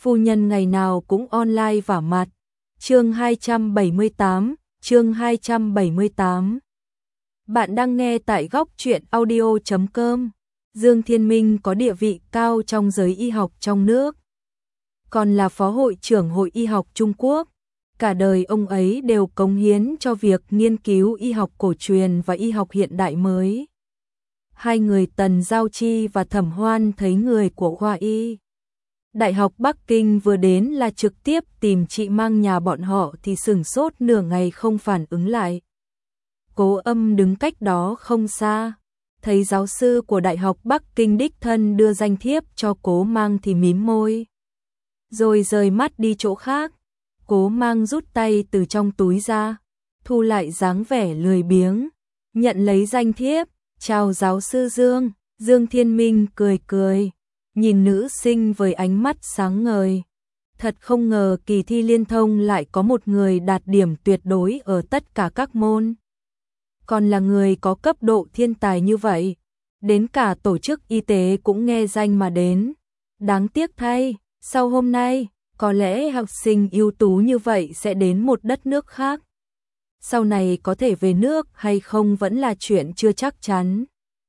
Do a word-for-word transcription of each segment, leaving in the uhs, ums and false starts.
phu nhân ngày nào cũng online vả mặt. Chương hai trăm bảy mươi tám, chương hai trăm bảy mươi tám. Bạn đang nghe tại góc truyện audio chấm com. Dương Thiên Minh có địa vị cao trong giới y học trong nước, còn là phó hội trưởng Hội Y học Trung Quốc. Cả đời ông ấy đều cống hiến cho việc nghiên cứu y học cổ truyền và y học hiện đại mới. Hai người Tần Giao Chi và Thẩm Hoan thấy người của khoa y Đại học Bắc Kinh vừa đến là trực tiếp tìm chị Mang nhà bọn họ thì sửng sốt nửa ngày không phản ứng lại. Cố Âm đứng cách đó không xa, thấy giáo sư của Đại học Bắc Kinh đích thân đưa danh thiếp cho Cố Mang thì mím môi, rồi rời mắt đi chỗ khác. Cố Mang rút tay từ trong túi ra, thu lại dáng vẻ lười biếng, nhận lấy danh thiếp, chào giáo sư Dương. Dương Thiên Minh cười cười, nhìn nữ sinh với ánh mắt sáng ngời. Thật không ngờ kỳ thi liên thông lại có một người đạt điểm tuyệt đối ở tất cả các môn. Còn là người có cấp độ thiên tài như vậy, đến cả tổ chức y tế cũng nghe danh mà đến. Đáng tiếc thay, sau hôm nay, có lẽ học sinh ưu tú như vậy sẽ đến một đất nước khác. Sau này có thể về nước hay không vẫn là chuyện chưa chắc chắn.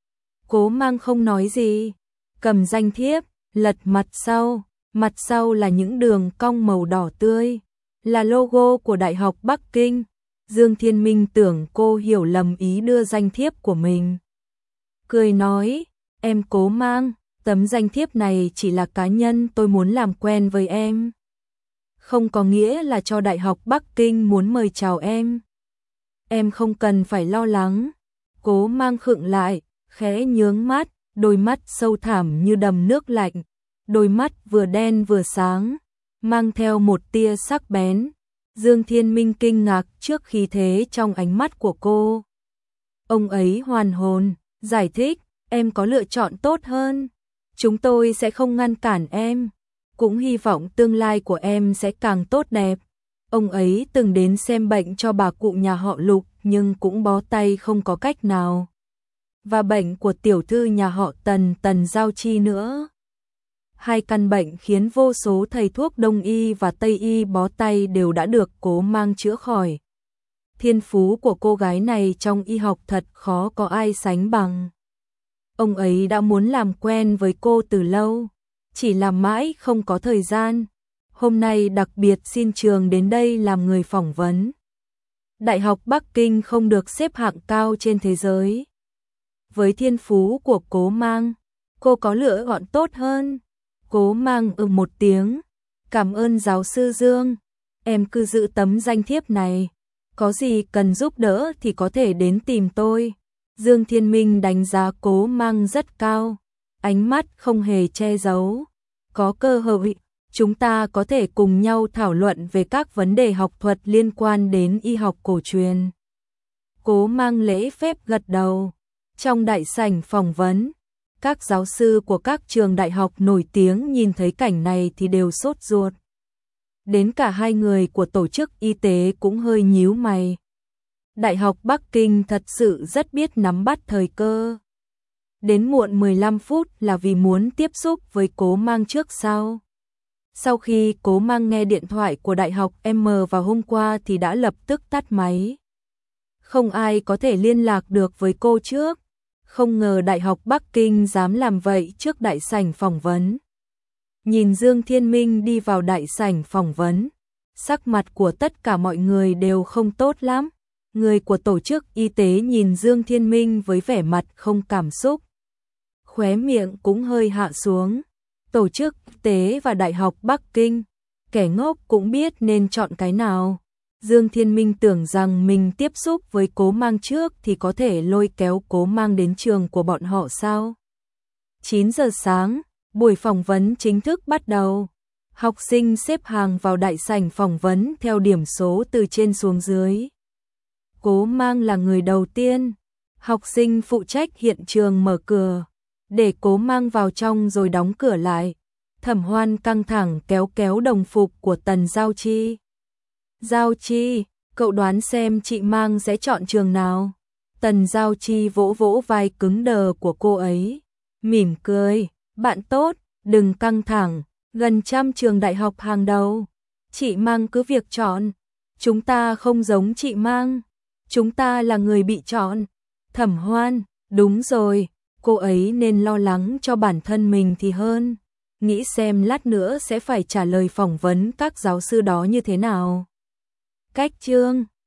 Cố Mang không nói gì, cầm danh thiếp, lật mặt sau, mặt sau là những đường cong màu đỏ tươi, là logo của Đại học Bắc Kinh. Dương Thiên Minh tưởng cô hiểu lầm ý đưa danh thiếp của mình. Cười nói, em Cố Mang, tấm danh thiếp này chỉ là cá nhân tôi muốn làm quen với em. Không có nghĩa là cho Đại học Bắc Kinh muốn mời chào em. Em không cần phải lo lắng. Cố Mang khựng lại, khẽ nhướng mắt, đôi mắt sâu thẳm như đầm nước lạnh, đôi mắt vừa đen vừa sáng, mang theo một tia sắc bén. Dương Thiên Minh kinh ngạc trước khí thế trong ánh mắt của cô. Ông ấy hoàn hồn, giải thích, em có lựa chọn tốt hơn. Chúng tôi sẽ không ngăn cản em, cũng hy vọng tương lai của em sẽ càng tốt đẹp. Ông ấy từng đến xem bệnh cho bà cụ nhà họ Lục nhưng cũng bó tay không có cách nào. Và bệnh của tiểu thư nhà họ Tần, Tần Giao Chi nữa. Hai căn bệnh khiến vô số thầy thuốc Đông y và Tây y bó tay đều đã được Cố Mang chữa khỏi. Thiên phú của cô gái này trong y học thật khó có ai sánh bằng. Ông ấy đã muốn làm quen với cô từ lâu, chỉ là mãi không có thời gian. Hôm nay đặc biệt xin trường đến đây làm người phỏng vấn. Đại học Bắc Kinh không được xếp hạng cao trên thế giới. Với thiên phú của Cố Mang, cô có lựa chọn tốt hơn. Cố Mang ừ một tiếng, cảm ơn giáo sư Dương, em cứ giữ tấm danh thiếp này, có gì cần giúp đỡ thì có thể đến tìm tôi. Dương Thiên Minh đánh giá Cố Mang rất cao, ánh mắt không hề che giấu. Có cơ hội, chúng ta có thể cùng nhau thảo luận về các vấn đề học thuật liên quan đến y học cổ truyền. Cố Mang lễ phép gật đầu. Trong đại sảnh phỏng vấn, các giáo sư của các trường đại học nổi tiếng nhìn thấy cảnh này thì đều sốt ruột. Đến cả hai người của tổ chức y tế cũng hơi nhíu mày. Đại học Bắc Kinh thật sự rất biết nắm bắt thời cơ. Đến muộn mười lăm phút là vì muốn tiếp xúc với Cố Mang trước sau. Sau khi Cố Mang nghe điện thoại của Đại học M vào hôm qua thì đã lập tức tắt máy. Không ai có thể liên lạc được với cô trước. Không ngờ Đại học Bắc Kinh dám làm vậy trước đại sảnh phỏng vấn. Nhìn Dương Thiên Minh đi vào đại sảnh phỏng vấn, sắc mặt của tất cả mọi người đều không tốt lắm. Người của tổ chức y tế nhìn Dương Thiên Minh với vẻ mặt không cảm xúc, khóe miệng cũng hơi hạ xuống. Tổ chức y tế và Đại học Bắc Kinh, kẻ ngốc cũng biết nên chọn cái nào. Dương Thiên Minh tưởng rằng mình tiếp xúc với Cố Mang trước thì có thể lôi kéo Cố Mang đến trường của bọn họ sao? chín giờ sáng, buổi phỏng vấn chính thức bắt đầu. Học sinh xếp hàng vào đại sảnh phỏng vấn theo điểm số từ trên xuống dưới. Cố Mang là người đầu tiên. Học sinh phụ trách hiện trường mở cửa, để Cố Mang vào trong rồi đóng cửa lại. Thẩm Hoan căng thẳng kéo kéo đồng phục của Tần Giao Chi. Giao Chi, cậu đoán xem chị Mang sẽ chọn trường nào? Tần Giao Chi vỗ vỗ vai cứng đờ của cô ấy, mỉm cười, bạn tốt, đừng căng thẳng, gần trăm trường đại học hàng đầu. Chị Mang cứ việc chọn. Chúng ta không giống chị Mang. Chúng ta là người bị chọn. Thẩm Hoan, đúng rồi, cô ấy nên lo lắng cho bản thân mình thì hơn. Nghĩ xem lát nữa sẽ phải trả lời phỏng vấn các giáo sư đó như thế nào. Cách chương